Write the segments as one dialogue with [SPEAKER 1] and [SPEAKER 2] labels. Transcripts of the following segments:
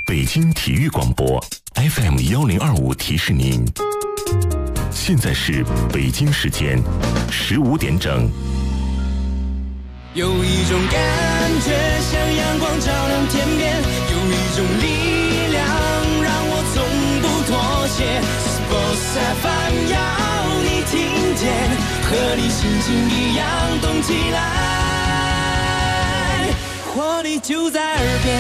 [SPEAKER 1] 北京体育广播 FM1025提示您，现在是北京时间15点整。
[SPEAKER 2] 有一种感觉像阳光照亮天边，有一种力量让我从不妥协。Sports FM 要你听见，和你心情一样动起来，活力就在耳边。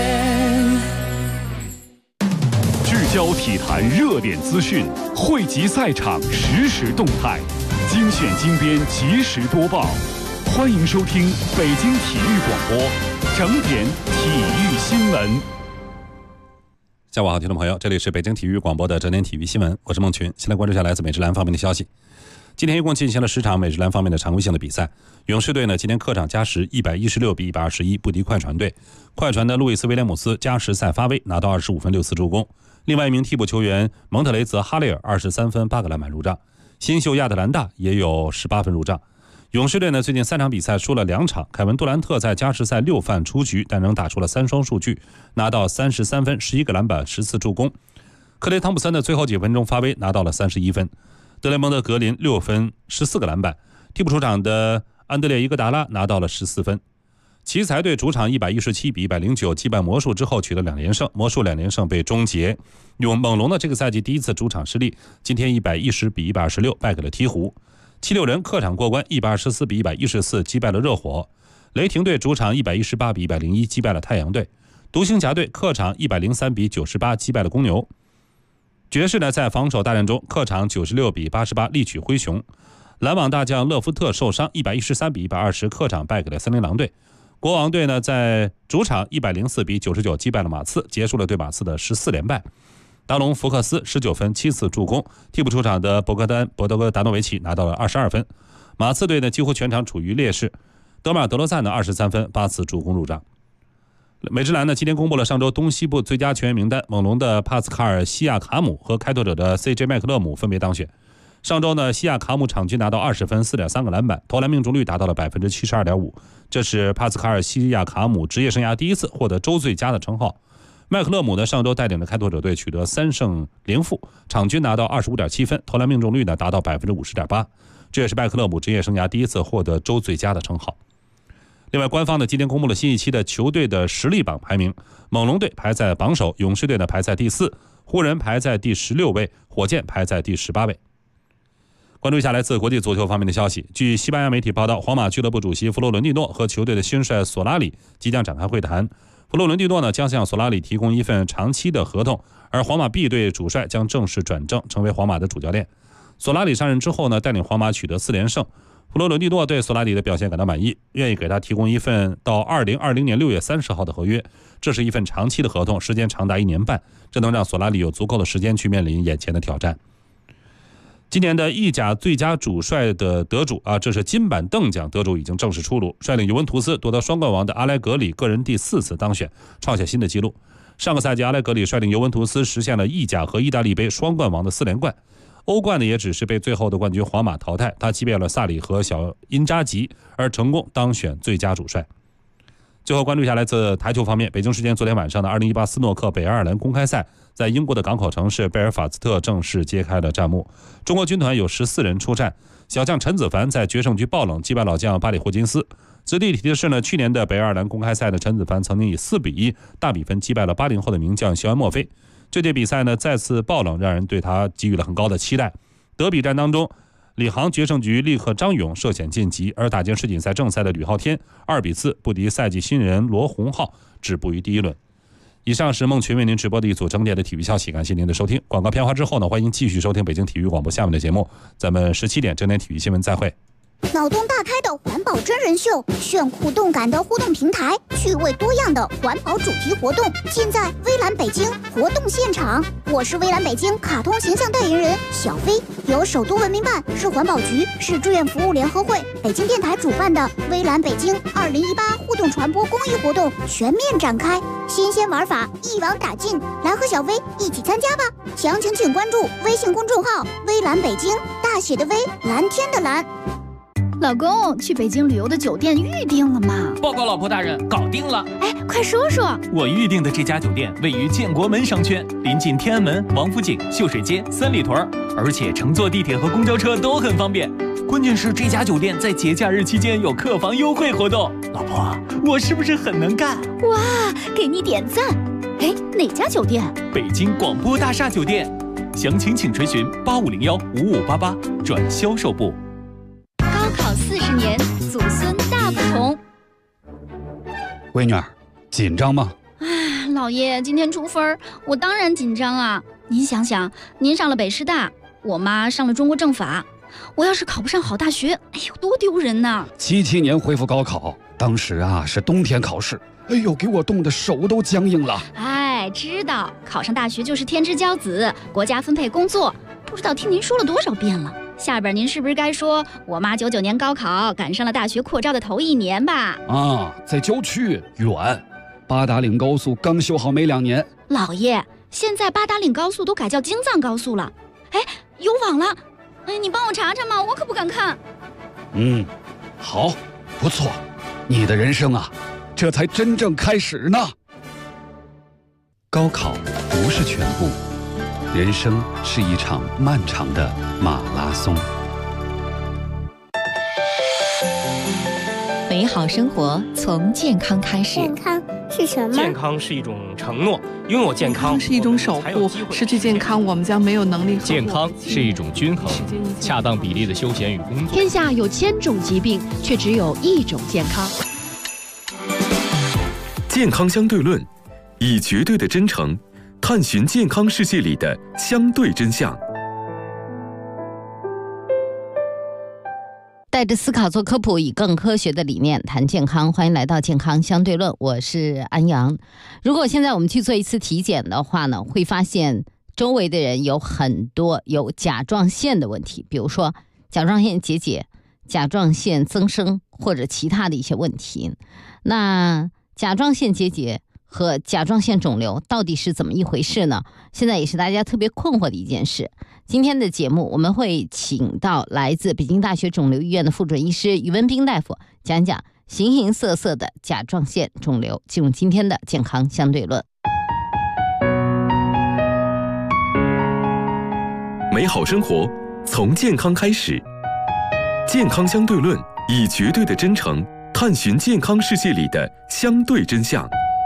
[SPEAKER 3] 聚焦体坛热点资讯，汇集赛场实时动态，精选精编及时播报。欢迎收听北京体育广播整点体育新闻。
[SPEAKER 4] 下午好，听众朋友，这里是北京体育广播的整点体育新闻，我是孟群。先来关注一下来自美职篮方面的消息。今天一共进行了10场美职篮方面的常规性的比赛。勇士队呢，今天客场加时116比121不敌快船队。快船的路易斯威廉姆斯加时赛发威，拿到25分6次助攻。另外一名替补球员蒙特雷泽哈雷尔23分8个篮板入账。新秀亚特兰大也有18分入账。勇士队呢，最近3场比赛输了2场。凯文杜兰特在加时赛6犯出局，但仍打出了3双数据，拿到33分11个篮板10次助攻。克雷汤普森的最后几分钟发威，拿到了31分。德雷蒙德格林6分14个篮板。替补出场的安德烈伊戈达拉拿到了14分。奇才队主场117比109击败魔术之后取得2连胜，魔术2连胜被终结。猛龙的这个赛季第一次主场失利，今天110比126败给了鹈鹕。76人客场过关124比114击败了热火。雷霆队主场118比101击败了太阳队。独行侠队客场103比98击败了公牛。爵士呢，在防守大战中客场96比88力取灰熊。篮网大将勒夫特受伤113比120客场败给了森林狼队。国王队呢，在主场104比99击败了马刺，结束了对马刺的14连败。达隆福克斯19分7次助攻，替补出场的博德戈达诺维奇拿到了22分。马刺队呢，几乎全场处于劣势。德马尔德罗赞的23分8次助攻入账。美职篮呢，今天公布了上周东西部最佳球员名单，猛龙的帕斯卡尔·西亚卡姆和开拓者的 CJ 麦克勒姆分别当选。上周呢，西亚卡姆场均拿到20分 4.3 个篮板，投篮命中率达到了 72.5%， 这是帕斯卡尔·西亚卡姆职业生涯第一次获得周最佳的称号。麦克勒姆呢，上周带领着开拓者队取得3胜0负，场均拿到 25.7 分，投篮命中率呢达到 50.8%， 这也是麦克勒姆职业生涯第一次获得周最佳的称号。另外，官方呢今天公布了新一期的球队的实力榜排名，猛龙队排在榜首，勇士队呢排在第4，湖人排在第16位，火箭排在第18位。关注一下来自国际足球方面的消息。据西班牙媒体报道，皇马俱乐部主席弗洛伦蒂诺和球队的新帅索拉里即将展开会谈。弗洛伦蒂诺呢将向索拉里提供一份长期的合同，而皇马 B 队主帅将正式转正，成为皇马的主教练。索拉里上任之后呢，带领皇马取得4连胜。弗洛伦蒂诺对索拉里的表现感到满意，愿意给他提供一份到2020年6月30号的合约。这是一份长期的合同，时间长达1年半，这能让索拉里有足够的时间去面临眼前的挑战。今年的意甲最佳主帅的得主这是金板凳奖得主已经正式出炉，率领尤文图斯夺得双冠王的阿莱格里个人第4次当选，创下新的纪录。上个赛季阿莱格里率领尤文图斯实现了意甲和意大利杯双冠王的4连冠，欧冠呢也只是被最后的冠军皇马淘汰，他击败了萨里和小因扎吉，而成功当选最佳主帅。最后关注一下来自台球方面，北京时间昨天晚上的2018斯诺克北爱尔兰公开赛在英国的港口城市贝尔法斯特正式揭开了战幕。中国军团有14人出战，小将陈子凡在决胜局爆冷击败老将巴里霍金斯。值得一提的是呢，去年的北爱尔兰公开赛的陈子凡曾经以4比1大比分击败了80后的名将肖恩墨菲。这届比赛呢再次爆冷，让人对他给予了很高的期待。德比战当中，李航决胜局力克张勇涉险晋级，而打进世锦赛正赛的吕昊天2比4不敌赛季新人罗洪浩，止步于第一轮。以上是孟群为您直播的一组整点的体育消息，感谢您的收听。广告片花之后呢，欢迎继续收听北京体育广播下面的节目，咱们17点整点体育新闻再会。
[SPEAKER 5] 脑洞大开的环保真人秀，炫酷动感的互动平台，趣味多样的环保主题活动，尽在微蓝北京活动现场。我是微蓝北京卡通形象代言人小飞，由首都文明办、市环保局、市志愿服务联合会、北京电台主办的微蓝北京2018互动传播公益活动全面展开，新鲜玩法一网打尽，来和小飞一起参加吧！详情请关注微信公众号微蓝北京，大写的微，蓝天的蓝。 老公，去北京旅游的酒店预定了吗？
[SPEAKER 6] 报告老婆大人，搞定了。
[SPEAKER 5] 哎，快说说。
[SPEAKER 6] 我预定的这家酒店位于建国门商圈，临近天安门、王府井、秀水街、三里屯，而且乘坐地铁和公交车都很方便。关键是这家酒店在节假日期间有客房优惠活动。老婆，我是不是很能干？
[SPEAKER 5] 哇，给你点赞。哎，哪家酒店？
[SPEAKER 6] 北京广播大厦酒店。详情请垂询8501-5588转销售部。
[SPEAKER 5] 高考40年，祖孙大不同。
[SPEAKER 3] 闺女儿，紧张吗？
[SPEAKER 5] 哎，老爷，今天出分，我当然紧张啊。您想想，您上了北师大，我妈上了中国政法，我要是考不上好大学，哎呦，多丢人呐
[SPEAKER 3] ！77年恢复高考，当时啊是冬天考试，哎呦，给我冻得手都僵硬了。
[SPEAKER 5] 哎，知道考上大学就是天之骄子，国家分配工作，不知道听您说了多少遍了。下边您是不是该说我妈99年高考赶上了大学扩招的头1年吧？
[SPEAKER 3] 啊，在郊区远，八达岭高速刚修好没2年。
[SPEAKER 5] 老爷，现在八达岭高速都改叫京藏高速了。哎，有网了，哎，你帮我查查嘛，我可不敢看。
[SPEAKER 3] 好，不错，你的人生啊，这才真正开始呢。高考不是全部，人生是一场漫长的马拉松。
[SPEAKER 7] 美好生活从健康开始。
[SPEAKER 8] 健康是什么？
[SPEAKER 9] 健康是一种承诺，拥有健康
[SPEAKER 10] 是一种守护，失去健康我们将没有能力。
[SPEAKER 9] 健康是一种均衡，恰当比例的休闲与工作。
[SPEAKER 11] 天下有1000种疾病，却只有1种健康。
[SPEAKER 1] 健康相对论，以绝对的真诚探寻健康世界里的相对真相。
[SPEAKER 12] 带着思考做科普，以更科学的理念谈健康。欢迎来到健康相对论，我是安阳。如果现在我们去做一次体检的话呢，会发现周围的人有很多有甲状腺的问题，比如说甲状腺结节、甲状腺增生或者其他的一些问题。那甲状腺结节和甲状腺肿瘤到底是怎么一回事呢？现在也是大家特别困惑的一件事。今天的节目我们会请到来自北京大学肿瘤医院的副准医师于文斌大夫讲讲形形色色的甲状腺肿瘤。进入今天的健康相对论。
[SPEAKER 1] 美好生活从健康开始，健康相对论，以绝对的真诚探寻健康世界里的相对真相。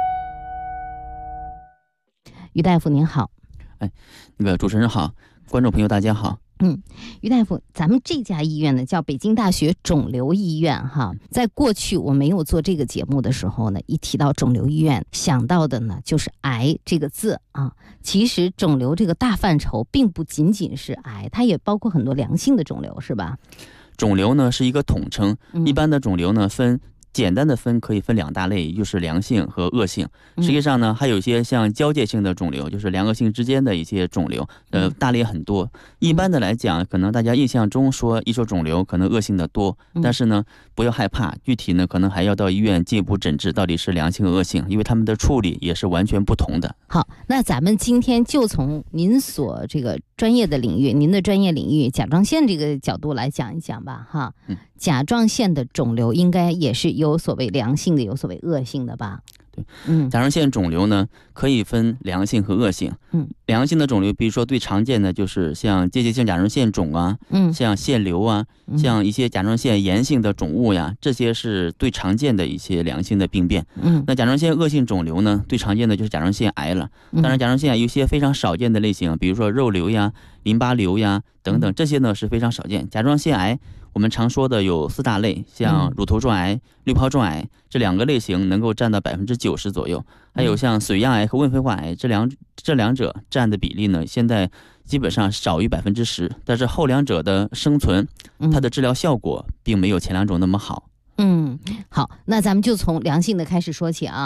[SPEAKER 12] 于大夫您好。
[SPEAKER 13] 那个主持人好，观众朋友大家好。
[SPEAKER 12] 于大夫，咱们这家医院呢叫北京大学肿瘤医院哈。在过去我没有做这个节目的时候呢，一提到肿瘤医院想到的呢就是癌这个字啊。其实肿瘤这个大范畴并不仅仅是癌，它也包括很多良性的肿瘤，是吧？
[SPEAKER 13] 肿瘤呢是一个统称，一般的肿瘤呢简单的可以分2大类，就是良性和恶性。实际上呢，还有一些像交界性的肿瘤，就是良恶性之间的一些肿瘤，大类很多。一般的来讲，可能大家印象中一说肿瘤，可能恶性的多，但是呢，不要害怕，具体呢，可能还要到医院进一步诊治，到底是良性和恶性，因为他们的处理也是完全不同的。
[SPEAKER 12] 好，那咱们今天就从您所这个专业的领域，您的专业领域甲状腺这个角度来讲一讲吧，哈。甲状腺的肿瘤应该也是有所谓良性的，有所谓恶性的吧？
[SPEAKER 13] 对，甲状腺肿瘤呢可以分良性和恶性。良性的肿瘤，比如说最常见的就是像结节性甲状腺肿啊，像腺瘤啊，像一些甲状腺炎性的肿物呀，这些是最常见的一些良性的病变。那甲状腺恶性肿瘤呢，最常见的就是甲状腺癌了。当然，甲状腺癌有一些非常少见的类型，比如说肉瘤呀、淋巴瘤呀等等，这些呢是非常少见。甲状腺癌我们常说的有4大类，像乳头状癌、滤泡状癌这2个类型能够占到90%左右，还有像髓样癌和问肺化癌这两者占的比例呢，现在基本上少于10%，但是后2者的生存，它的治疗效果并没有前2种那么好。
[SPEAKER 12] 好，那咱们就从良性的开始说起啊。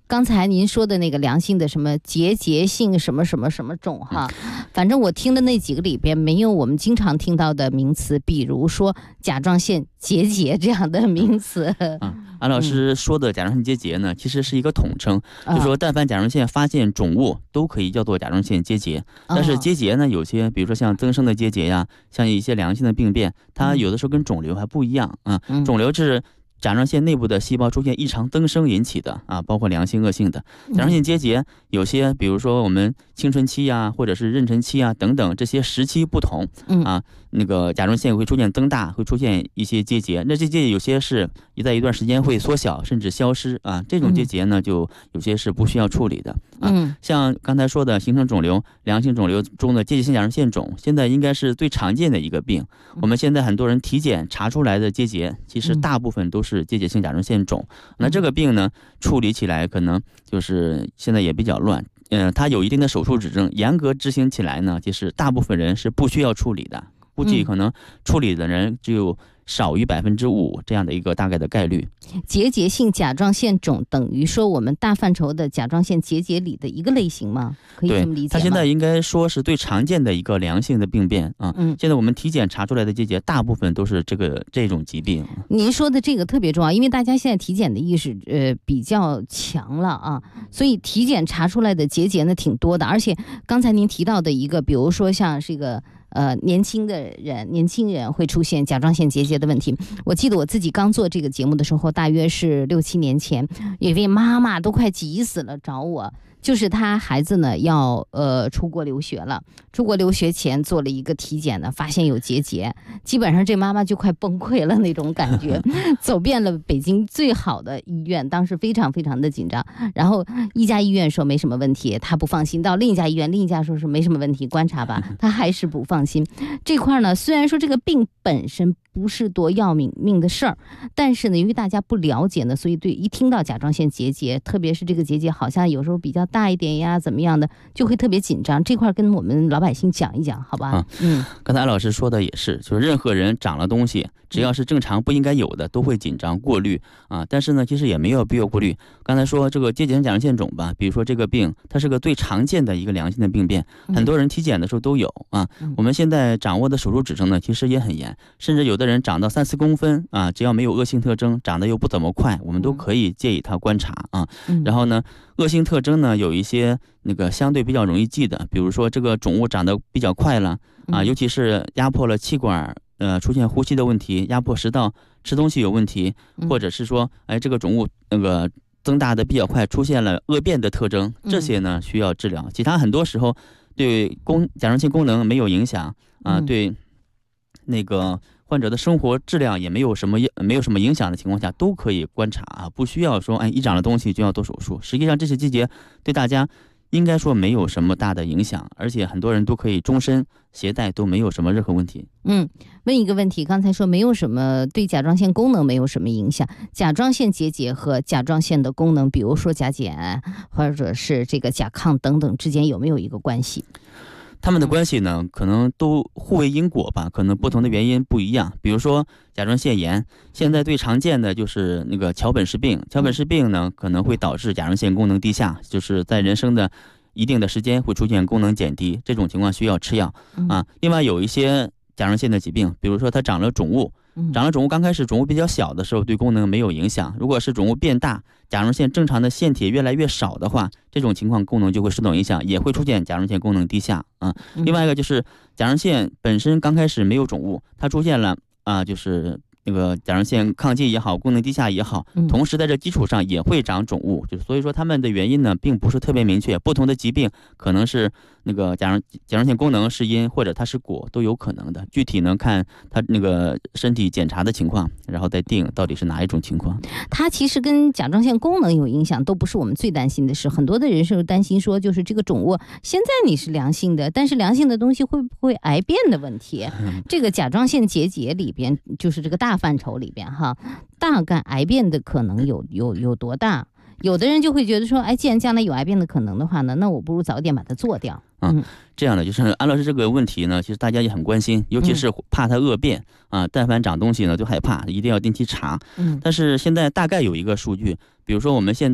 [SPEAKER 12] 刚才您说的那个良性的什么结节性什么什么什么肿哈，反正我听的那几个里边没有我们经常听到的名词，比如说甲状腺结节这样的名词。
[SPEAKER 13] 安老师说的甲状腺结节呢，其实是一个统称，就说但凡甲状腺发现肿物都可以叫做甲状腺结节。但是结节呢，有些比如说像增生的结节呀，像一些良性的病变，它有的时候跟肿瘤还不一样啊。肿瘤是甲状腺内部的细胞出现异常增生引起的啊，包括良性恶性的。甲状腺结节有些比如说我们青春期啊，或者是妊娠期啊等等，这些时期不同啊，那个甲状腺会出现增大，会出现一些结节。那这结节有些是在一段时间会缩小甚至消失啊，这种结节呢就有些是不需要处理的啊。像刚才说的形成肿瘤，良性肿瘤中的结节性甲状腺肿，现在应该是最常见的一个病。我们现在很多人体检查出来的结节，其实大部分都是结节性甲状腺肿。那这个病呢，处理起来可能就是现在也比较乱。它有一定的手术指征，严格执行起来呢，就是大部分人是不需要处理的，估计可能处理的人只有少于5%这样的一个大概的概率。
[SPEAKER 12] 结节性甲状腺肿等于说我们大范畴的甲状腺结节里的一个类型吗？可以这么理解吗？
[SPEAKER 13] 它现在应该说是最常见的一个良性的病变啊。现在我们体检查出来的结节，大部分都是这种疾病。
[SPEAKER 12] 您说的这个特别重要，因为大家现在体检的意识比较强了啊，所以体检查出来的结节呢挺多的，而且刚才您提到的一个，比如说像这个年轻人会出现甲状腺结节的问题。我记得我自己刚做这个节目的时候，大约是6、7年前，有一位妈妈都快急死了找我，就是她孩子呢要出国留学了，出国留学前做了一个体检呢，发现有结节，基本上这妈妈就快崩溃了那种感觉，走遍了北京最好的医院，当时非常非常的紧张，然后一家医院说没什么问题，她不放心，到另一家医院，另一家说是没什么问题，观察吧，她还是不放心。这块呢，虽然说这个病本身不是多要命的事儿，但是呢，由于大家不了解呢，所以对一听到甲状腺结节，特别是这个结节好像有时候比较大一点呀，怎么样的，就会特别紧张。这块跟我们老百姓讲一讲，好吧？
[SPEAKER 13] 刚才安老师说的也是，就是任何人长了东西，只要是正常不应该有的，都会紧张过滤啊。但是呢，其实也没有必要过滤。刚才说这个结节性甲状腺肿吧，比如说这个病，它是个最常见的一个良性的病变，很多人体检的时候都有啊。我们现在掌握的手术指征呢，其实也很严，甚至有的人长到3、4公分啊，只要没有恶性特征，长得又不怎么快，我们都可以建议他观察啊。然后呢，恶性特征呢有一些那个相对比较容易记的，比如说这个肿物长得比较快了啊，尤其是压迫了气管，出现呼吸的问题，压迫食道，吃东西有问题，或者是说这个肿物那个增大的比较快，出现了恶变的特征，这些呢需要治疗。其他很多时候对甲状腺功能没有影响啊，对那个患者的生活质量也没有什么影响的情况下，都可以观察啊，不需要说一长了东西就要做手术。实际上这些结节对大家应该说没有什么大的影响，而且很多人都可以终身携带，都没有什么任何问题。
[SPEAKER 12] 问一个问题，刚才说没有什么对甲状腺功能没有什么影响，甲状腺结节和甲状腺的功能，比如说甲减或者是这个甲亢等等之间有没有一个关系？
[SPEAKER 13] 他们的关系呢，可能都互为因果吧，可能不同的原因不一样。比如说甲状腺炎，现在最常见的就是那个桥本氏病。桥本氏病呢，可能会导致甲状腺功能低下，就是在人生的一定的时间会出现功能减低，这种情况需要吃药啊。另外有一些甲状腺的疾病，比如说它长了肿物，刚开始肿物比较小的时候对功能没有影响，如果是肿物变大，甲状腺正常的腺体越来越少的话，这种情况功能就会受到影响，也会出现甲状腺功能低下啊。另外一个就是甲状腺本身刚开始没有肿物，它出现了就是那个甲状腺亢进也好，功能低下也好，同时在这基础上也会长肿物，所以说它们的原因呢并不是特别明确，不同的疾病可能是那个甲状腺功能是因，或者它是果，都有可能的。具体呢看它那个身体检查的情况，然后再定到底是哪一种情况。
[SPEAKER 12] 它其实跟甲状腺功能有影响，都不是我们最担心的事。很多的人是担心说，就是这个肿物现在你是良性的，但是良性的东西会不会癌变的问题？这个甲状腺结节里边，就是这个大范畴里边哈，大概癌变的可能有多大？有的人就会觉得说，既然将来有癌变的可能的话呢，那我不如早点把它做掉。
[SPEAKER 13] 这样的就是安老师这个问题呢，其实大家也很关心，尤其是怕它恶变啊，但凡长东西呢就害怕，一定要定期查。但是现在大概有一个数据，比如说我们现在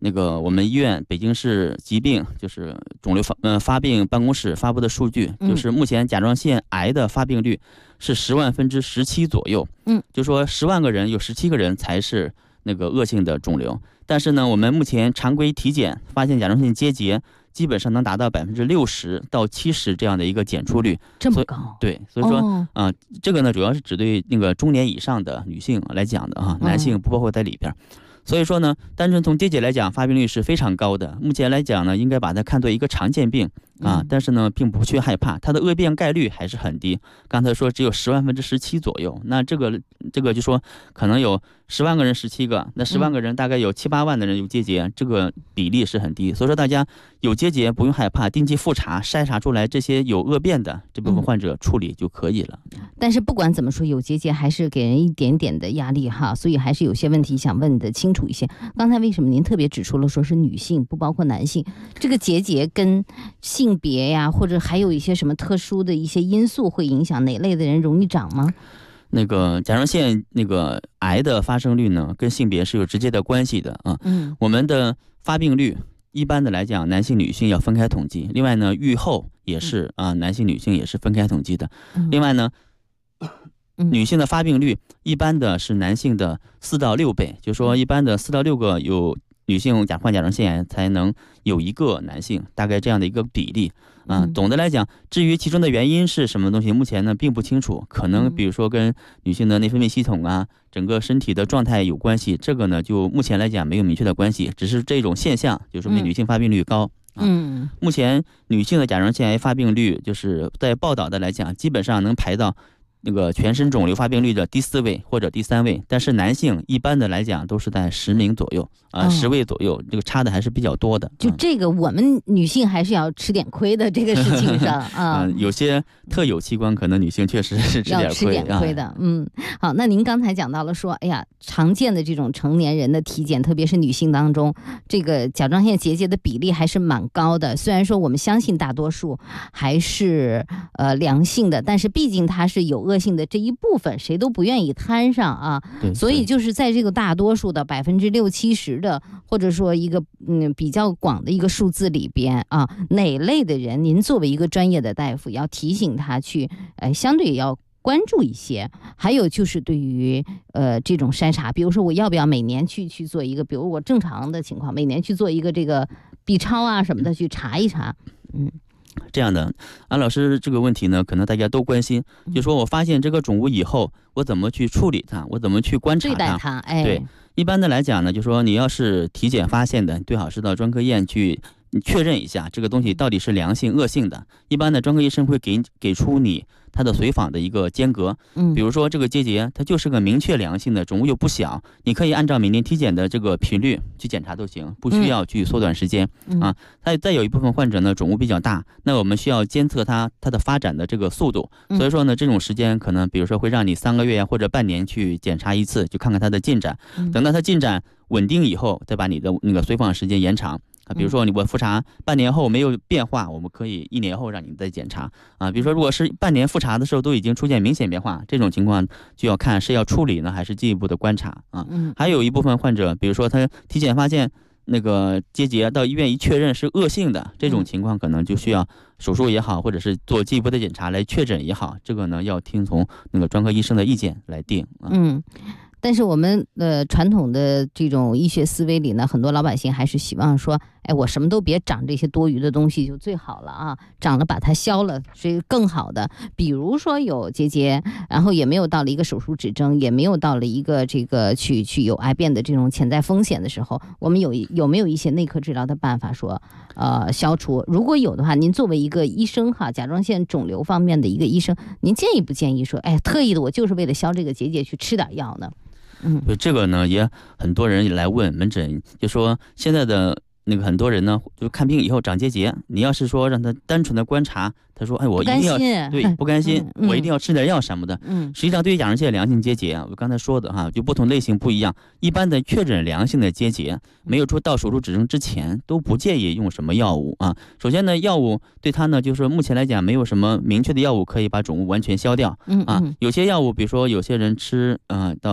[SPEAKER 13] 我们医院北京市疾病就是肿瘤发病办公室发布的数据，就是目前甲状腺癌的发病率是10万分之17左右。就说10万个人有17个人才是恶性的肿瘤。但是呢，我们目前常规体检发现甲状腺结节基本上能达到60%到70%这样的一个检出率，
[SPEAKER 12] 这么高？
[SPEAKER 13] 对，所以说这个呢主要是只对中年以上的女性来讲的啊，男性不包括在里边。所以说呢，单纯从结节来讲，发病率是非常高的。目前来讲呢，应该把它看作一个常见病啊，但是呢，并不需害怕，它的恶变概率还是很低。刚才说只有10万分之17左右，那这个就说可能有10万个人17个，那10万个人大概有7、8万的人有结节，这个比例是很低。所以说大家有结节不用害怕，定期复查，筛查出来这些有恶变的这部分患者处理就可以了。
[SPEAKER 12] 但是不管怎么说，有结节还是给人一点点的压力哈，所以还是有些问题想问的清楚一些。刚才为什么您特别指出了说是女性，不包括男性？这个结节跟性别呀，或者还有一些什么特殊的一些因素会影响哪类的人容易长吗？
[SPEAKER 13] 甲状腺癌的发生率呢，跟性别是有直接的关系的啊。我们的发病率一般的来讲，男性女性要分开统计。另外呢，预后也是男性女性也是分开统计的。另外呢，女性的发病率一般的是男性的4到6倍，就是说一般的4到6个有女性患甲状腺癌才能有1个男性，大概这样的一个比例啊。总的来讲，至于其中的原因是什么东西，目前呢并不清楚，可能比如说跟女性的内分泌系统啊，整个身体的状态有关系，这个呢就目前来讲没有明确的关系，只是这种现象就说明女性发病率高。目前女性的甲状腺癌发病率就是在报道的来讲，基本上能排到全身肿瘤发病率的第4位或者第3位，但是男性一般的来讲都是在10名左右10位左右，这个差的还是比较多的。
[SPEAKER 12] 就这个我们女性还是要吃点亏的，这个事情上
[SPEAKER 13] 有些特有器官可能女性确实是吃点亏
[SPEAKER 12] 的。好，那您刚才讲到了说，哎呀，常见的这种成年人的体检，特别是女性当中，这个甲状腺结节的比例还是蛮高的。虽然说我们相信大多数还是良性的，但是毕竟它是有恶性的这一部分，谁都不愿意摊上啊。所以就是在这个大多数的60%、70%的，或者说一个比较广的一个数字里边啊，哪类的人，您作为一个专业的大夫，要提醒他去相对要关注一些。还有就是对于这种筛查，比如说我要不要每年去做一个，比如我正常的情况，每年去做一个这个 B 超啊什么的去查一查。
[SPEAKER 13] 这样的，安老师这个问题呢，可能大家都关心，就说我发现这个肿物以后，我怎么去处理它，我怎么去观察它，
[SPEAKER 12] 对待它。
[SPEAKER 13] 对，一般的来讲呢，就说你要是体检发现的，最好是到专科医院去确认一下这个东西到底是良性恶性的。一般的专科医生会给出你它的随访的一个间隔，比如说这个结节它就是个明确良性的，肿物又不小，你可以按照每年体检的这个频率去检查都行，不需要去缩短时间啊。再有一部分患者呢，肿物比较大，那我们需要监测它的发展的这个速度，所以说呢，这种时间可能比如说会让你3个月或者半年去检查一次，就看看它的进展。等到它进展稳定以后，再把你的随访时间延长。比如说我复查半年后没有变化，我们可以1年后让你再检查啊。比如说如果是半年复查的时候都已经出现明显变化，这种情况就要看是要处理呢还是进一步的观察啊。还有一部分患者，比如说他体检发现结节，到医院一确认是恶性的，这种情况可能就需要手术也好，或者是做进一步的检查来确诊也好，这个呢要听从专科医生的意见来定啊。
[SPEAKER 12] 但是我们传统的这种医学思维里呢，很多老百姓还是希望说，我什么都别长这些多余的东西就最好了啊，长了把它消了是更好的。比如说有结节，然后也没有到了一个手术指征，也没有到了一个这个去有癌变的这种潜在风险的时候，我们有没有一些内科治疗的办法说消除？如果有的话，您作为一个医生哈，甲状腺肿瘤方面的一个医生，您建议不建议说，特意的我就是为了消这个结节去吃点药呢？
[SPEAKER 13] 这个呢也很多人来问门诊，就说现在的很多人呢，就看病以后长结节，你要是说让他单纯的观察，他说我一定要不甘心，我一定要吃点药什么的。实际上对于甲状腺良性结节，我刚才说的哈，就不同类型不一样。一般的确诊良性的结节，没有到手术指征之前，都不建议用什么药物啊。首先呢，药物对它呢，就是目前来讲没有什么明确的药物可以把肿物完全消掉啊。有些药物，比如说有些人吃到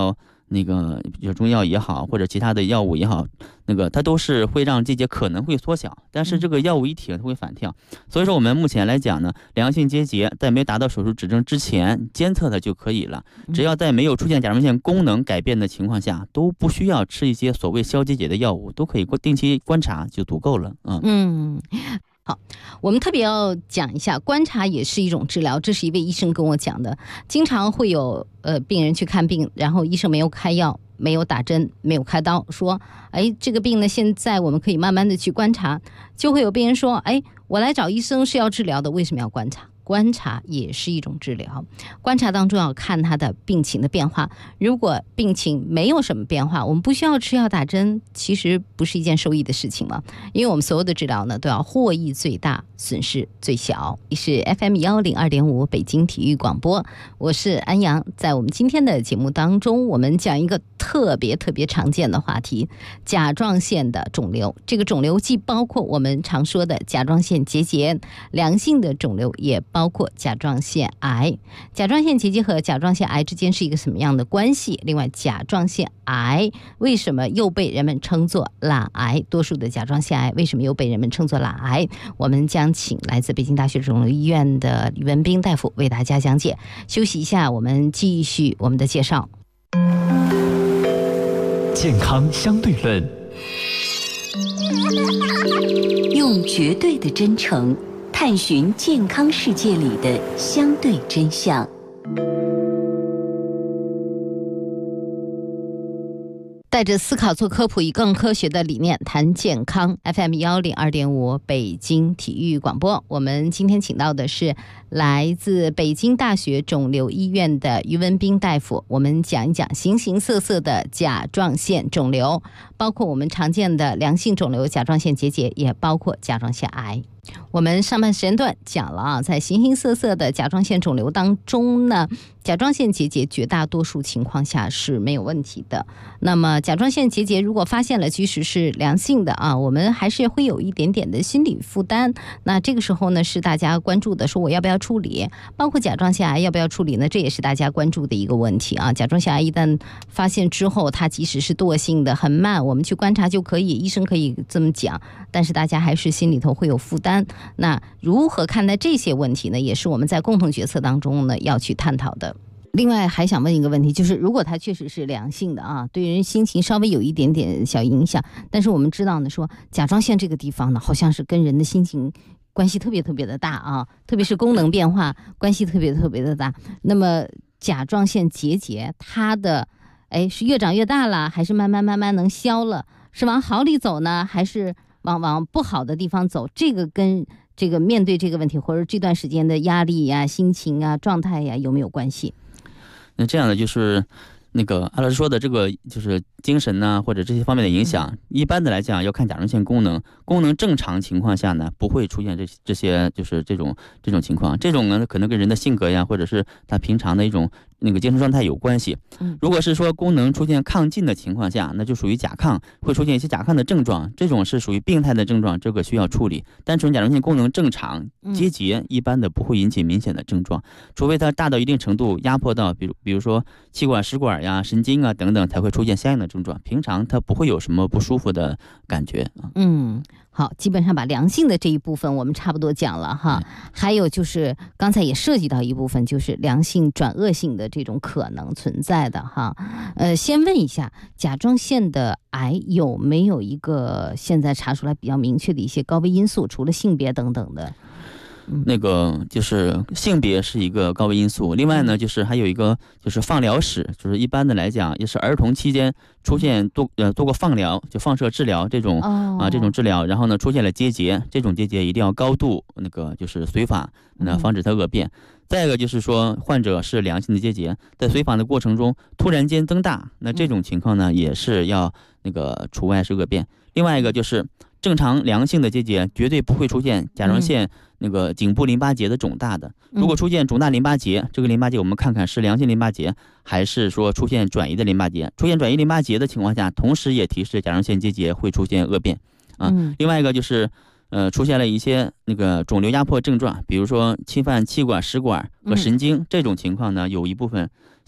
[SPEAKER 13] 那个比如中药也好，或者其他的药物也好，那个它都是会让结节可能会缩小，但是这个药物一停它会反跳。所以说我们目前来讲呢，良性结节在没达到手术指征之前监测它就可以了，只要在没有出现甲状腺功能改变的情况下，都不需要吃一些所谓消结节的药物，都可以定期观察就足够了。
[SPEAKER 12] 好，我们特别要讲一下，观察也是一种治疗，这是一位医生跟我讲的。经常会有病人去看病，然后医生没有开药，没有打针，没有开刀，说这个病呢现在我们可以慢慢的去观察，就会有病人说我来找医生是要治疗的，为什么要观察？观察也是一种治疗，观察当中要看他的病情的变化，如果病情没有什么变化，我们不需要吃药打针，其实不是一件受益的事情嘛，因为我们所有的治疗呢都要获益最大，损失最小。是 FM102.5 北京体育广播，我是安阳。在我们今天的节目当中，我们讲一个特别常见的话题，甲状腺的肿瘤。这个肿瘤既包括我们常说的甲状腺结节，良性的肿瘤也包括甲状腺癌。甲状腺结节和甲状腺癌之间是一个什么样的关系？另外，甲状腺癌为什么又被人们称作懒癌？多数的甲状腺癌为什么又被人们称作懒癌？我们将请来自北京大学肿瘤医院的于文斌大夫为大家讲解。休息一下，我们继续我们的介绍。
[SPEAKER 6] 健康相对论，
[SPEAKER 8] 用绝对的真诚探寻健康世界里的相对真相。
[SPEAKER 12] 带着思考做科普，以更科学的理念谈健康。 FM102.5 北京体育广播，我们今天请到的是来自北京大学肿瘤医院的于文斌大夫，我们讲一讲形形色色的甲状腺肿瘤，包括我们常见的良性肿瘤甲状腺结节，也包括甲状腺癌。我们上半时间段讲了在形形色色的甲状腺肿瘤当中呢，甲状腺结节绝大多数情况下是没有问题的。那么甲状腺结节如果发现了，即使是良性的我们还是会有一点点的心理负担。那这个时候呢，是大家关注的，说我要不要处理？包括甲状腺癌要不要处理呢？这也是大家关注的一个问题甲状腺癌一旦发现之后，它即使是惰性的很慢，我们去观察就可以，医生可以这么讲，但是大家还是心里头会有负担。那如何看待这些问题呢？也是我们在共同决策当中呢要去探讨的。另外还想问一个问题，就是如果它确实是良性的对人心情稍微有一点点小影响，但是我们知道呢，说甲状腺这个地方呢，好像是跟人的心情关系特别的大特别是功能变化关系特别的大。那么甲状腺结节它的是越长越大了，还是慢慢能消了？是往好里走呢，还是往不好的地方走？这个跟这个面对这个问题或者这段时间的压力呀、心情啊、状态呀有没有关系？
[SPEAKER 13] 那这样的就是那个安老师说的这个就是精神呢或者这些方面的影响，一般的来讲要看甲状腺功能正常情况下呢不会出现这些就是这种情况。这种呢可能跟人的性格呀或者是他平常的一种那个精神状态有关系。如果是说功能出现亢进的情况下，那就属于甲亢，会出现一些甲亢的症状，这种是属于病态的症状，这个需要处理。单纯甲状腺功能正常，结节一般的不会引起明显的症状，除非它大到一定程度压迫到比如说气管、食管呀、神经啊等等，才会出现相应的症状。平常它不会有什么不舒服的感觉。
[SPEAKER 12] 好，基本上把良性的这一部分我们差不多讲了哈。还有就是刚才也涉及到一部分，就是良性转恶性的这种可能存在的哈。先问一下，甲状腺的癌有没有一个现在查出来比较明确的一些高危因素，除了性别等等的？
[SPEAKER 13] 那个就是性别是一个高危因素，另外呢就是还有一个就是放疗史，就是一般的来讲也是儿童期间出现多过放疗，就放射治疗这种这种治疗，然后呢出现了结节，这种结节一定要高度那个就是随访，防止它恶变。再一个就是说患者是良性的结节，在随访的过程中突然间增大，那这种情况呢也是要那个除外是恶变。另外一个就是正常良性的结节绝对不会出现甲状腺那个颈部淋巴结的肿大的。如果出现肿大淋巴结，这个淋巴结我们看看是良性淋巴结还是说出现转移的淋巴结。出现转移淋巴结的情况下，同时也提示甲状腺结节会出现恶变另外一个就是出现了一些那个肿瘤压迫症状，比如说侵犯气管、食管和神经，这种情况呢有一部分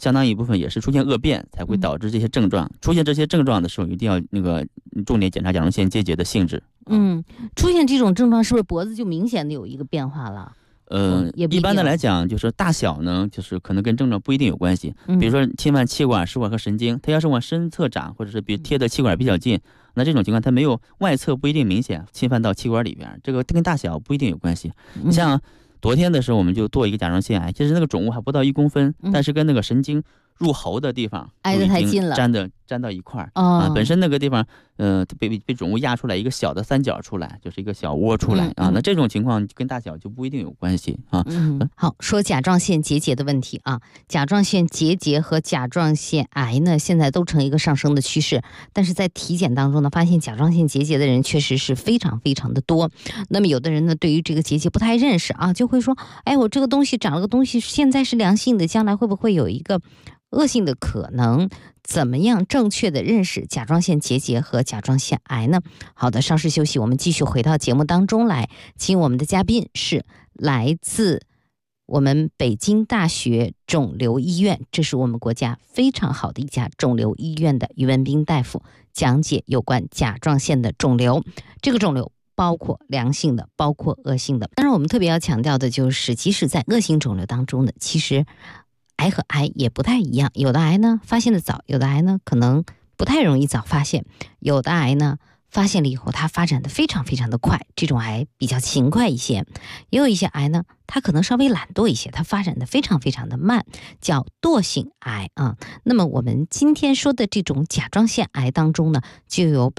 [SPEAKER 13] 相当一部分也是出现恶变，才会导致这些症状。出现这些症状的时候，一定要重点检查甲状腺结节的性质。
[SPEAKER 12] 出现这种症状是不是脖子就明显的有一个变化了？
[SPEAKER 13] 一般的来讲，就是大小呢，就是可能跟症状不一定有关系。比如说侵犯气管、食管和神经，它要是往深侧长，或者是贴的气管比较近，那这种情况它没有外侧不一定明显侵犯到气管里边，这个跟大小不一定有关系。你像昨天的时候，我们就做一个甲状腺癌，其实那个肿物还不到1公分，但是跟那个神经入喉的地方
[SPEAKER 12] 挨得太近了，
[SPEAKER 13] 粘到一块儿本身那个地方被肿物压出来一个小的三角出来，就是一个小窝出来那这种情况跟大小就不一定有关系啊。
[SPEAKER 12] 好，说甲状腺结节的问题啊，甲状腺结节和甲状腺癌呢，现在都呈一个上升的趋势，但是在体检当中呢，发现甲状腺结节的人确实是非常非常的多。那么有的人呢，对于这个结节不太认识啊，就会说，哎，我这个东西长了个东西，现在是良性的，将来会不会有一个恶性的可能？怎么样正确的认识甲状腺结节和甲状腺癌呢？好的，稍事休息，我们继续回到节目当中来，请我们的嘉宾是来自我们北京大学肿瘤医院，这是我们国家非常好的一家肿瘤医院的于文斌大夫，讲解有关甲状腺的肿瘤。这个肿瘤包括良性的，包括恶性的。当然我们特别要强调的就是，即使在恶性肿瘤当中呢，其实癌和癌也不太一样，有的癌呢发现的早，有的癌呢可能不太容易早发现，有的癌呢发现了以后它发展的非常非常的快，这种癌比较勤快一些。也有一些癌呢，它可能稍微懒惰一些，它发展的非常非常的慢，叫惰性癌啊。那么我们今天说的这种甲状腺癌当中呢，就有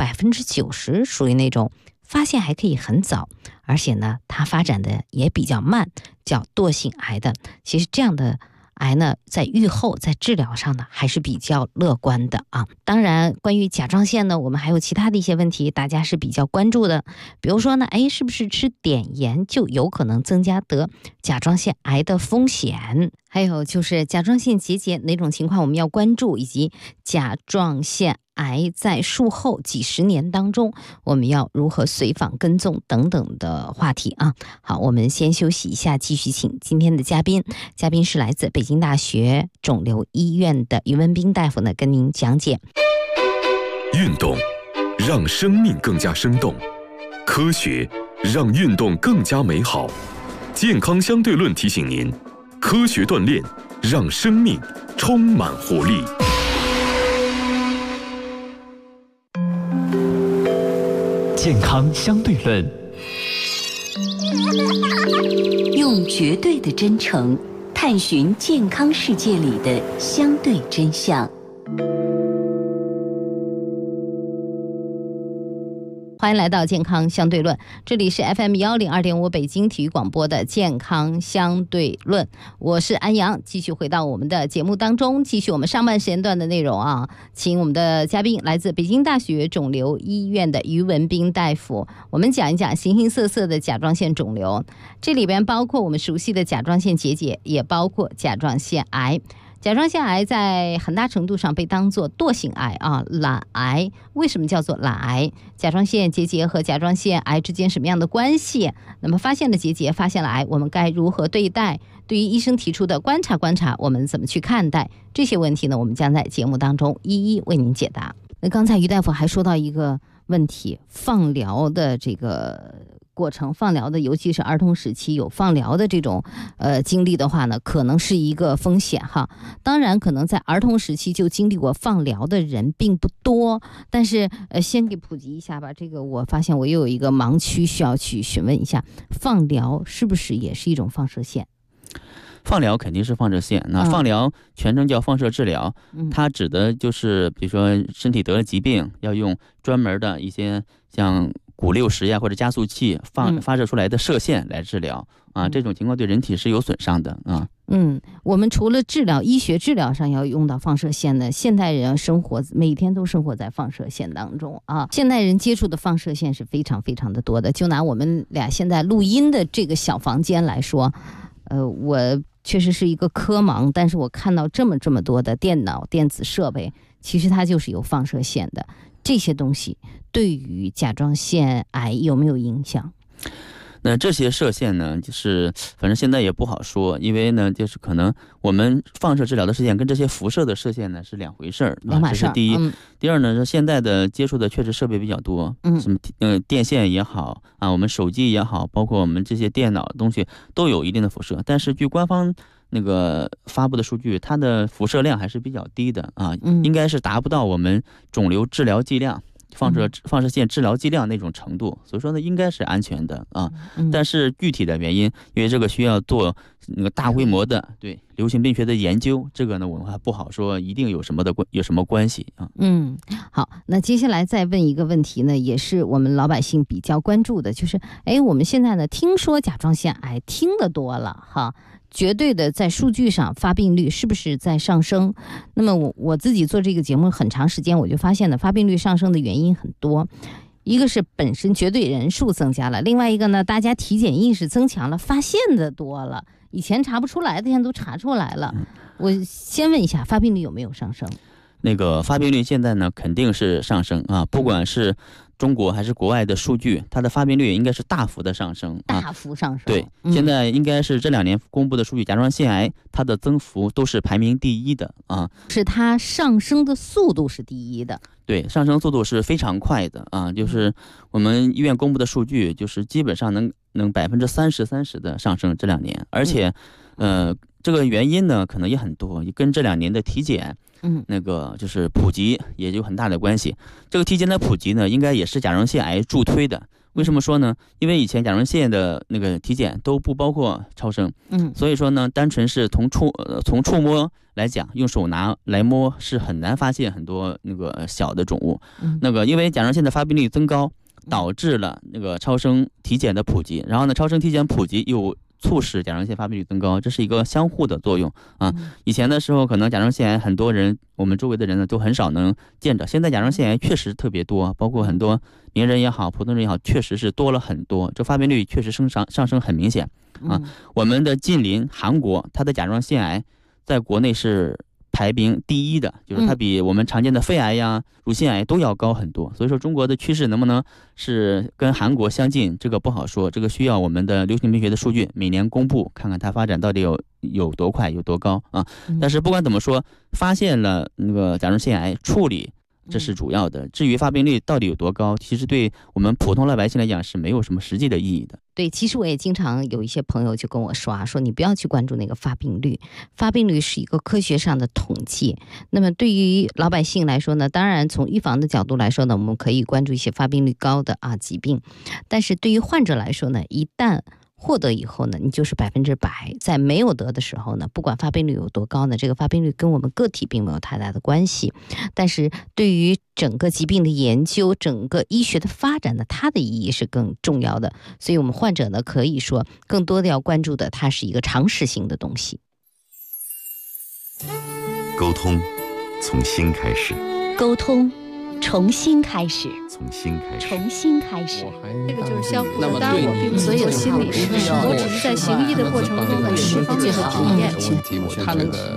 [SPEAKER 12] 90%属于那种发现还可以很早，而且呢它发展的也比较慢，叫惰性癌的。其实这样的癌呢，在预后在治疗上呢还是比较乐观的啊。当然关于甲状腺呢，我们还有其他的一些问题大家是比较关注的，比如说呢，是不是吃碘盐就有可能增加得甲状腺癌的风险？还有就是甲状腺结节哪种情况我们要关注，以及甲状腺癌在术后几十年当中我们要如何随访跟踪等等的话题啊。好，我们先休息一下，继续请今天的嘉宾是来自北京大学肿瘤医院的于文斌大夫呢，跟您讲解。
[SPEAKER 1] 运动让生命更加生动，科学让运动更加美好。健康相对论提醒您，科学锻炼让生命充满活力。
[SPEAKER 6] 健康相对论，
[SPEAKER 8] 用绝对的真诚探寻健康世界里的相对真相。
[SPEAKER 12] 欢迎来到健康相对论，这里是 FM102.5 北京体育广播的健康相对论，我是安阳。继续回到我们的节目当中，继续我们上半时间段的内容啊，请我们的嘉宾来自北京大学肿瘤医院的于文斌大夫，我们讲一讲形形色色的甲状腺肿瘤，这里边包括我们熟悉的甲状腺结节，也包括甲状腺癌。甲状腺癌在很大程度上被当作惰性癌啊，懒癌。为什么叫做懒癌？甲状腺结节和甲状腺癌之间什么样的关系？那么发现了结节，发现了癌，我们该如何对待？对于医生提出的观察，我们怎么去看待？这些问题呢，我们将在节目当中一一为您解答。那刚才于大夫还说到一个问题，放疗的这个过程，放疗的尤其是儿童时期有放疗的这种经历的话呢，可能是一个风险哈。当然可能在儿童时期就经历过放疗的人并不多，但是先给普及一下吧。这个我发现我又有一个盲区需要去询问一下，放疗是不是也是一种放射线？
[SPEAKER 13] 放疗肯定是放射线，那放疗全称叫放射治疗，它指的就是比如说身体得了疾病，要用专门的一些像钴60呀或者加速器发射出来的射线来治疗啊，这种情况对人体是有损伤的啊。
[SPEAKER 12] 我们除了治疗医学治疗上要用到放射线呢，现代人每天都生活在放射线当中啊。现代人接触的放射线是非常非常的多的，就拿我们俩现在录音的这个小房间来说，我确实是一个科盲，但是我看到这么多的电脑电子设备，其实它就是有放射线的。这些东西对于甲状腺癌有没有影响？
[SPEAKER 13] 那这些射线呢，就是反正现在也不好说，因为呢，就是可能我们放射治疗的射线跟这些辐射的射线呢是两回事儿，这是第一。第二呢，是现在的接触的确实设备比较多，什么电线也好啊，我们手机也好，包括我们这些电脑的东西都有一定的辐射，但是据官方那个发布的数据，它的辐射量还是比较低的啊，应该是达不到我们肿瘤治疗剂量。放射线治疗剂量那种程度，所以说呢，应该是安全的啊。但是具体的原因，因为这个需要做那个大规模的对流行病学的研究，这个呢我们还不好说一定有什么关系啊。
[SPEAKER 12] 好，那接下来再问一个问题呢，也是我们老百姓比较关注的，就是我们现在呢听说甲状腺癌听得多了哈。绝对的在数据上发病率是不是在上升？那么我自己做这个节目很长时间，我就发现了发病率上升的原因很多，一个是本身绝对人数增加了，另外一个呢，大家体检意识增强了，发现的多了，以前查不出来的现在都查出来了。我先问一下，发病率有没有上升？
[SPEAKER 13] 那个发病率现在呢肯定是上升啊，不管是中国还是国外的数据，它的发病率应该是大幅的上升，
[SPEAKER 12] 大幅上升。
[SPEAKER 13] 对，现在应该是这2年公布的数据，甲状腺癌它的增幅都是排名第1的啊，
[SPEAKER 12] 是它上升的速度是第1的。
[SPEAKER 13] 对，上升速度是非常快的啊，就是我们医院公布的数据，就是基本上能30%的上升这2年，而且这个原因呢可能也很多，跟这2年的体检那个就是普及也有很大的关系。这个体检的普及呢，应该也是甲状腺癌助推的。为什么说呢？因为以前甲状腺的那个体检都不包括超声，所以说呢，单纯是从触摸来讲，用手拿来摸是很难发现很多那个小的肿物。那个因为甲状腺的发病率增高，导致了那个超声体检的普及，然后呢，超声体检普及又促使甲状腺发病率增高，这是一个相互的作用啊。以前的时候，可能甲状腺癌很多人，我们周围的人呢都很少能见着。现在甲状腺癌确实特别多，包括很多名人也好，普通人也好，确实是多了很多。这发病率确实上升很明显啊。我们的近邻韩国，它的甲状腺癌在国内是排名第1的，就是它比我们常见的肺癌呀、乳腺癌都要高很多。所以说中国的趋势能不能是跟韩国相近，这个不好说，这个需要我们的流行病学的数据每年公布，看看它发展到底有多快有多高啊。但是不管怎么说，发现了那个甲状腺癌，处理这是主要的。至于发病率到底有多高，其实对我们普通老百姓来讲是没有什么实际的意义的。
[SPEAKER 12] 对，其实我也经常有一些朋友就跟我说说你不要去关注那个发病率，发病率是一个科学上的统计。那么对于老百姓来说呢，当然从预防的角度来说呢，我们可以关注一些发病率高的疾病，但是对于患者来说呢，一旦获得以后呢，你就是100%，在没有得的时候呢，不管发病率有多高呢，这个发病率跟我们个体并没有太大的关系，但是对于整个疾病的研究，整个医学的发展呢，它的意义是更重要的。所以我们患者呢，可以说更多的要关注的，它是一个常识性的东西。
[SPEAKER 1] 沟通从心开始，
[SPEAKER 8] 沟通重新开始，
[SPEAKER 1] 从心开始，
[SPEAKER 8] 重新开始。
[SPEAKER 10] 这个就是相互的，当然我并不是做心理师，我只是在行医的过程中的释放最好体验。
[SPEAKER 9] 他那个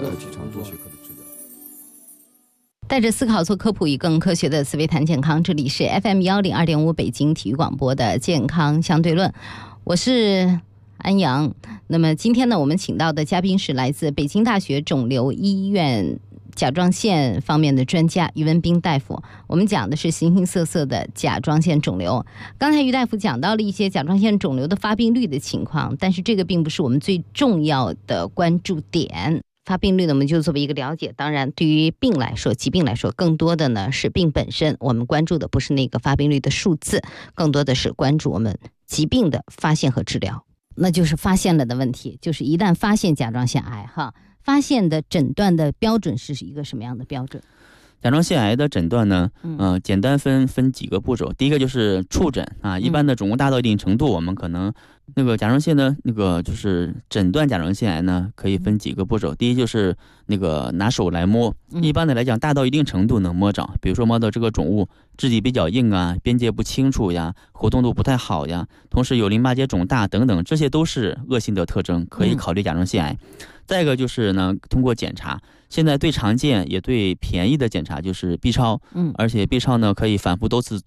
[SPEAKER 12] 带着思考做科普，以更科学的思维谈健康。这里是 FM102.5 北京体育广播的健康相对论，我是安阳。那么今天呢，我们请到的嘉宾是来自北京大学肿瘤医院甲状腺方面的专家于文斌大夫。我们讲的是形形色色的甲状腺肿瘤。刚才于大夫讲到了一些甲状腺肿瘤的发病率的情况，但是这个并不是我们最重要的关注点。发病率呢，我们就作为一个了解。当然对于病来说，疾病来说，更多的呢是病本身，我们关注的不是那个发病率的数字，更多的是关注我们疾病的发现和治疗。那就是发现了的问题，就是一旦发现甲状腺癌发现的诊断的标准是一个什么样的标准？
[SPEAKER 13] 甲状腺癌的诊断呢，简单分几个步骤。第一个就是触诊啊，一般的肿瘤大到一定程度，我们可能那个甲状腺呢，那个就是诊断甲状腺癌呢，可以分几个步骤。第一就是那个拿手来摸，一般的来讲，大到一定程度能摸着，比如说摸到这个肿物质地比较硬啊，边界不清楚呀，活动度不太好呀，同时有淋巴结肿大等等，这些都是恶性的特征，可以考虑甲状腺癌。再一个就是呢，通过检查，现在最常见也最便宜的检查就是 B 超，而且 B 超呢可以反复多次做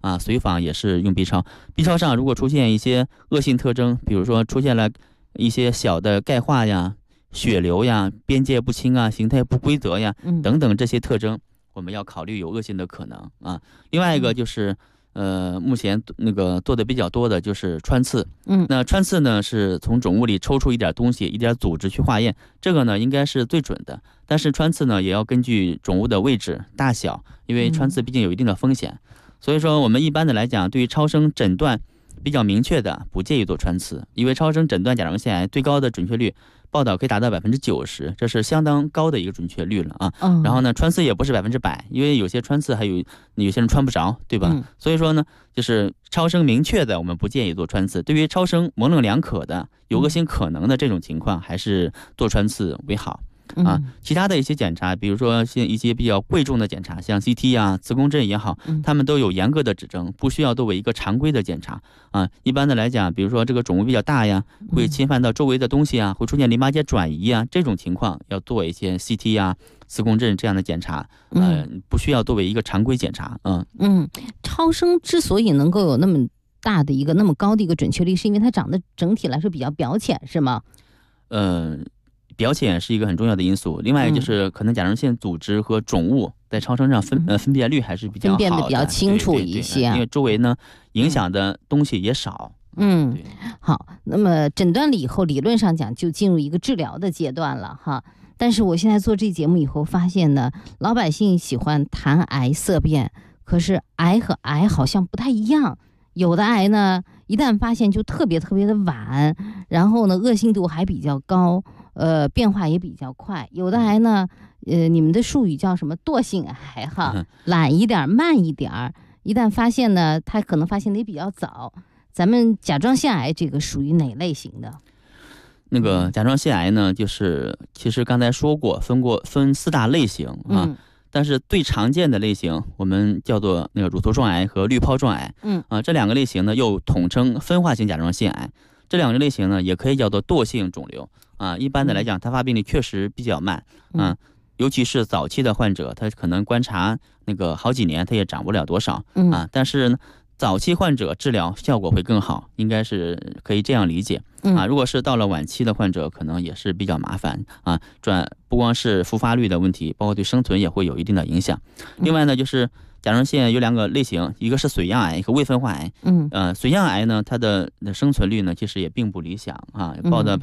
[SPEAKER 13] 啊，随访也是用 B 超。B 超上如果出现一些恶性特征，比如说出现了一些小的钙化呀、血流呀、边界不清啊、形态不规则呀等等这些特征，我们要考虑有恶性的可能啊。另外一个就是目前那个做的比较多的就是穿刺，那穿刺呢是从肿物里抽出一点东西、一点组织去化验，这个呢应该是最准的。但是穿刺呢也要根据肿物的位置、大小，因为穿刺毕竟有一定的风险，所以说我们一般的来讲，对于超声诊断比较明确的，不建议做穿刺，因为超声诊断甲状腺癌最高的准确率报道可以达到90%，这是相当高的一个准确率了啊。然后呢，穿刺也不是100%，因为有些穿刺还有些人穿不着，对吧？所以说呢，就是超声明确的，我们不建议做穿刺。对于超声模棱两可的、有恶性可能的这种情况，还是做穿刺为好。啊，其他的一些检查，比如说像一些比较贵重的检查，像 CT 啊、磁共振也好，他们都有严格的指征，不需要作为一个常规的检查啊。一般的来讲，比如说这个肿物比较大呀，会侵犯到周围的东西啊，会出现淋巴结转移啊，这种情况要做一些 CT 啊、磁共振这样的检查，不需要作为一个常规检查。
[SPEAKER 12] 超声之所以能够有那么大的一个那么高的一个准确率，是因为它长得整体来说比较表浅，是吗？
[SPEAKER 13] 表浅是一个很重要的因素，另外就是可能甲状腺组织和肿物在超声上分辨率还是比较好的，
[SPEAKER 12] 分辨的比较清楚一些，
[SPEAKER 13] 因为周围呢影响的东西也少。
[SPEAKER 12] 好，那么诊断了以后，理论上讲就进入一个治疗的阶段了哈。但是我现在做这节目以后发现呢，老百姓喜欢谈癌色变，可是癌和癌好像不太一样。有的癌呢，一旦发现就特别的晚，然后呢恶性度还比较高，变化也比较快。有的癌呢，你们的术语叫什么惰性癌哈，懒一点、慢一点，一旦发现呢，它可能发现的也比较早。咱们甲状腺癌这个属于哪类型的？
[SPEAKER 13] 那个甲状腺癌呢，就是其实刚才说过，分4大类型啊。但是最常见的类型，我们叫做那个乳头状癌和滤泡状癌。这两个类型呢，又统称分化型甲状腺癌。这两个类型呢，也可以叫做惰性肿瘤啊。一般的来讲，它发病率确实比较慢尤其是早期的患者，他可能观察那个好几年，他也长不了多少但是呢，早期患者治疗效果会更好，应该是可以这样理解如果是到了晚期的患者，可能也是比较麻烦不光是复发率的问题，包括对生存也会有一定的影响。另外呢，就是甲状腺有2个类型，一个是髓样癌和未分化癌。髓样癌呢，它的生存率呢其实也并不理想报的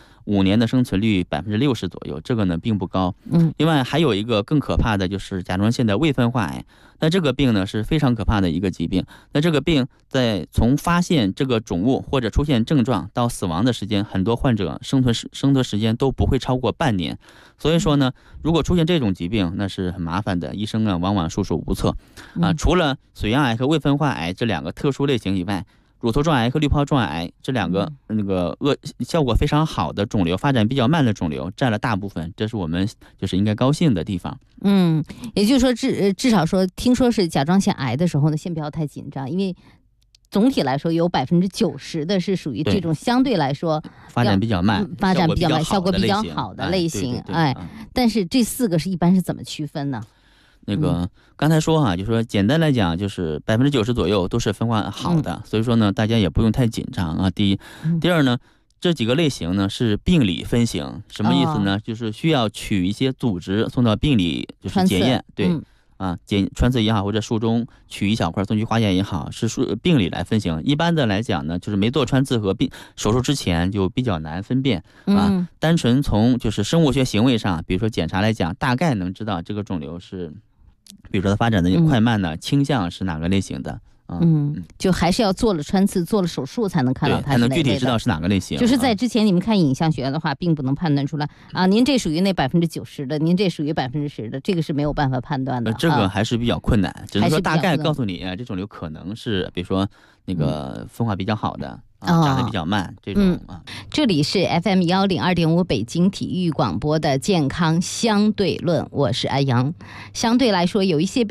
[SPEAKER 13] 5年的生存率60%左右，这个呢并不高。另外还有一个更可怕的就是甲状腺的未分化癌。那这个病呢是非常可怕的一个疾病。那这个病在从发现这个肿物或者出现症状到死亡的时间，很多患者生存时间都不会超过半年。所以说呢，如果出现这种疾病，那是很麻烦的，医生往往束手无策除了髓样癌和未分化癌这2个特殊类型以外，乳头状癌和滤泡状癌这2个效果非常好的肿瘤，发展比较慢的肿瘤占了大部分，这是我们就是应该高兴的地方。
[SPEAKER 12] 也就是说至少说，听说是甲状腺癌的时候呢，先不要太紧张，因为总体来说有90%的是属于这种相对来说
[SPEAKER 13] 发展比较慢、
[SPEAKER 12] 效果比较好的类型。但是这4个是一般是怎么区分呢？
[SPEAKER 13] 那个刚才说就是说简单来讲，就是90%左右都是分化好的，所以说呢，大家也不用太紧张第一，第二呢，这几个类型呢是病理分型，什么意思呢？就是需要取一些组织送到病理就是检验，穿刺也好，或者术中取一小块送去化验也好，是病理来分型。一般的来讲呢，就是没做穿刺和手术之前就比较难分辨单纯从就是生物学行为上，比如说检查来讲，大概能知道这个肿瘤是，比如说它发展的快慢呢，倾向是哪个类型的
[SPEAKER 12] 就还是要做了穿刺、做了手术才能看到它是哪类的，才
[SPEAKER 13] 能具体知道是哪个类型。
[SPEAKER 12] 就是在之前你们看影像学的话，并不能判断出来您这属于那90%的，您这属于10%的，这个是没有办法判断的。
[SPEAKER 13] 这个还是比较困难，只能说大概告诉你这肿瘤可能是，比如说那个分化比较好的。长得比较慢这种
[SPEAKER 12] 这里是 FM 102.5北京体育广播的健康相对论，我是安阳。相对来说，有一些病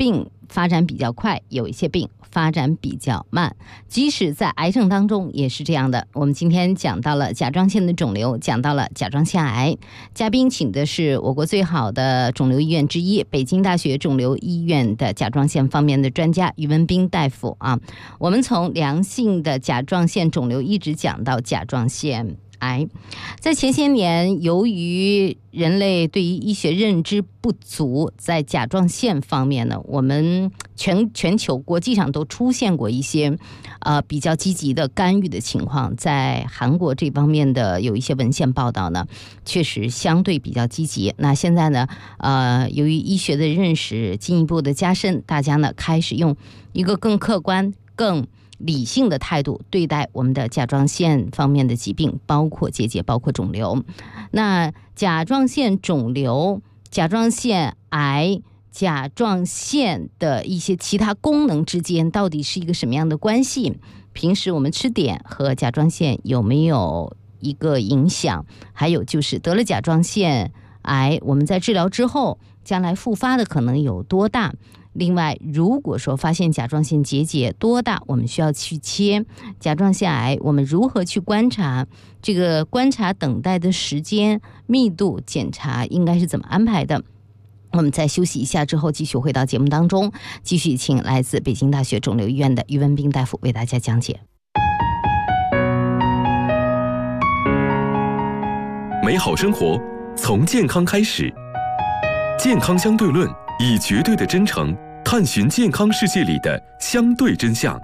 [SPEAKER 12] 发展比较快，有一些病发展比较慢，即使在癌症当中也是这样的。我们今天讲到了甲状腺的肿瘤，讲到了甲状腺癌，嘉宾请的是我国最好的肿瘤医院之一，北京大学肿瘤医院的甲状腺方面的专家于文彬大夫啊。我们从良性的甲状腺肿瘤一直讲到甲状腺癌。在前些年，由于人类对于医学认知不足，在甲状腺方面呢，我们全球国际上都出现过一些比较积极的干预的情况。在韩国这方面的有一些文献报道呢，确实相对比较积极。那现在呢，由于医学的认识进一步的加深，大家呢开始用一个更客观、更理性的态度对待我们的甲状腺方面的疾病，包括结节，包括肿瘤。那甲状腺肿瘤、甲状腺癌、甲状腺的一些其他功能之间到底是一个什么样的关系？平时我们吃碘和甲状腺有没有一个影响？还有就是得了甲状腺癌，我们在治疗之后将来复发的可能有多大？另外，如果说发现甲状腺结节多大，我们需要去切甲状腺癌，我们如何去观察？这个观察等待的时间、密度、检查应该是怎么安排的？我们再休息一下之后，继续回到节目当中，继续请来自北京大学肿瘤医院的于文彬大夫为大家讲解。
[SPEAKER 1] 美好生活从健康开始，健康相对论以绝对的真诚探寻健康世界里的相对真相。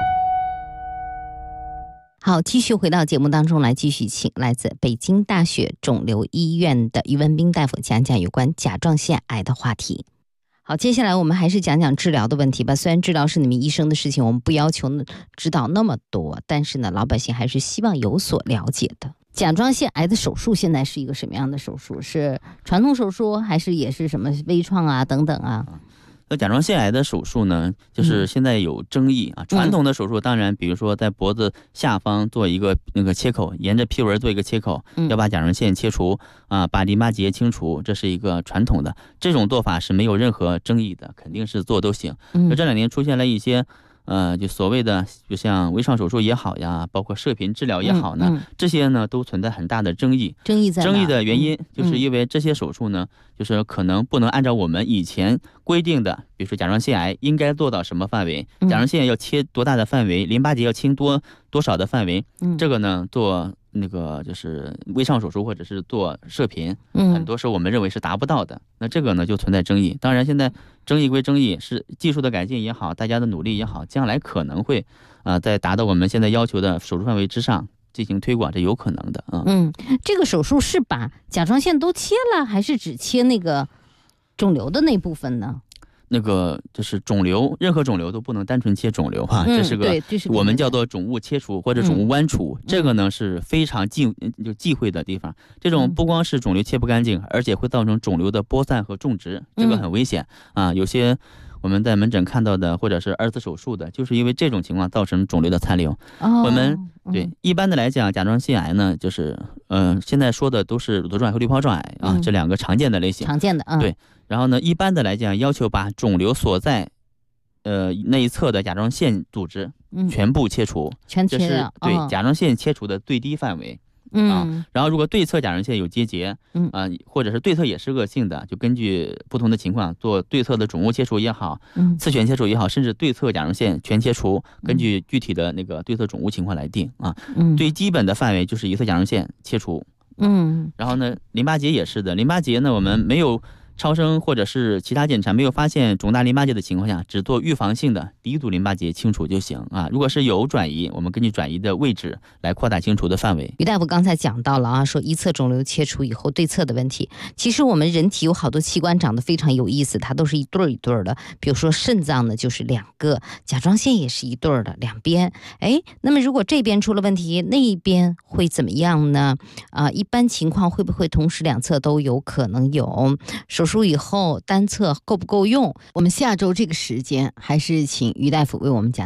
[SPEAKER 12] 好，继续回到节目当中来，继续请来自北京大学肿瘤医院的于文彬大夫讲讲有关甲状腺癌的话题。好，接下来我们还是讲讲治疗的问题吧。虽然治疗是你们医生的事情，我们不要求知道那么多，但是呢，老百姓还是希望有所了解的。甲状腺癌的手术现在是一个什么样的手术？是传统手术，还是也是什么微创啊等等啊？
[SPEAKER 13] 甲状腺癌的手术呢，就是现在有争议啊。传统的手术当然，比如说在脖子下方做一个那个切口，沿着皮纹做一个切口，要把甲状腺切除啊，把淋巴结清除，这是一个传统的。这种做法是没有任何争议的，肯定是做都行。这2年出现了一些就所谓的就像微创手术也好呀，包括射频治疗也好呢，这些呢都存在很大的争议。
[SPEAKER 12] 争议
[SPEAKER 13] 的原因就是因为这些手术呢，就是可能不能按照我们以前规定的，比如说甲状腺癌应该做到什么范围，甲状腺要切多大的范围，淋巴结要清多少的范围，这个呢做那个就是微创手术或者是做射频，很多时候我们认为是达不到的。那这个呢就存在争议。当然现在争议归争议，是技术的改进也好，大家的努力也好，将来可能会在达到我们现在要求的手术范围之上进行推广，这有可能的。
[SPEAKER 12] 这个手术是把甲状腺都切了，还是只切那个肿瘤的那部分呢？
[SPEAKER 13] 那个就是肿瘤，任何肿瘤都不能单纯切肿瘤哈，这是个我们叫做肿物切除或者肿物剜除，这个呢是非常忌讳的地方。这种不光是肿瘤切不干净，而且会造成肿瘤的播散和种植，这个很危险啊。有些我们在门诊看到的，或者是2次手术的，就是因为这种情况造成肿瘤的残留。我们一般的来讲，甲状腺癌呢，就是现在说的都是乳头状癌和滤泡状癌啊，这2个常见的类型。
[SPEAKER 12] 常见的
[SPEAKER 13] 对。然后呢，一般的来讲，要求把肿瘤所在那一侧的甲状腺组织全部切除，这是对甲状腺切除的最低范围。然后如果对侧甲状腺有结节，或者是对侧也是恶性的，就根据不同的情况做对侧的肿物切除也好，次全切除也好，甚至对侧甲状腺全切除，根据具体的那个对侧肿物情况来定啊。最基本的范围就是一侧甲状腺切除。然后呢，淋巴结也是的，淋巴结呢我们没有超声或者是其他检查没有发现肿大淋巴结的情况下，只做预防性的低度淋巴结清除就行啊。如果是有转移，我们根据转移的位置来扩大清除的范围。
[SPEAKER 12] 于大夫刚才讲到了啊，说一侧肿瘤切除以后对侧的问题。其实我们人体有好多器官长得非常有意思，它都是一对一对的。比如说肾脏呢就是2个，甲状腺也是一对的2边。那么如果这边出了问题，那一边会怎么样呢？一般情况会不会同时2侧都有可能有？手术以后单侧够不够用？我们下周这个时间还是请于大夫为我们讲解。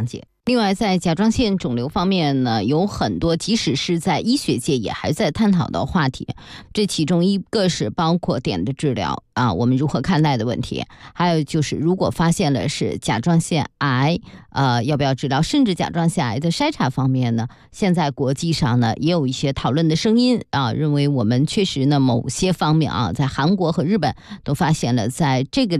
[SPEAKER 12] 另外，在甲状腺肿瘤方面呢，有很多即使是在医学界也还在探讨的话题。这其中一个是包括碘的治疗啊，我们如何看待的问题；还有就是如果发现了是甲状腺癌，要不要治疗？甚至甲状腺癌的筛查方面呢，现在国际上呢也有一些讨论的声音啊，认为我们确实呢某些方面啊，在韩国和日本都发现了在这个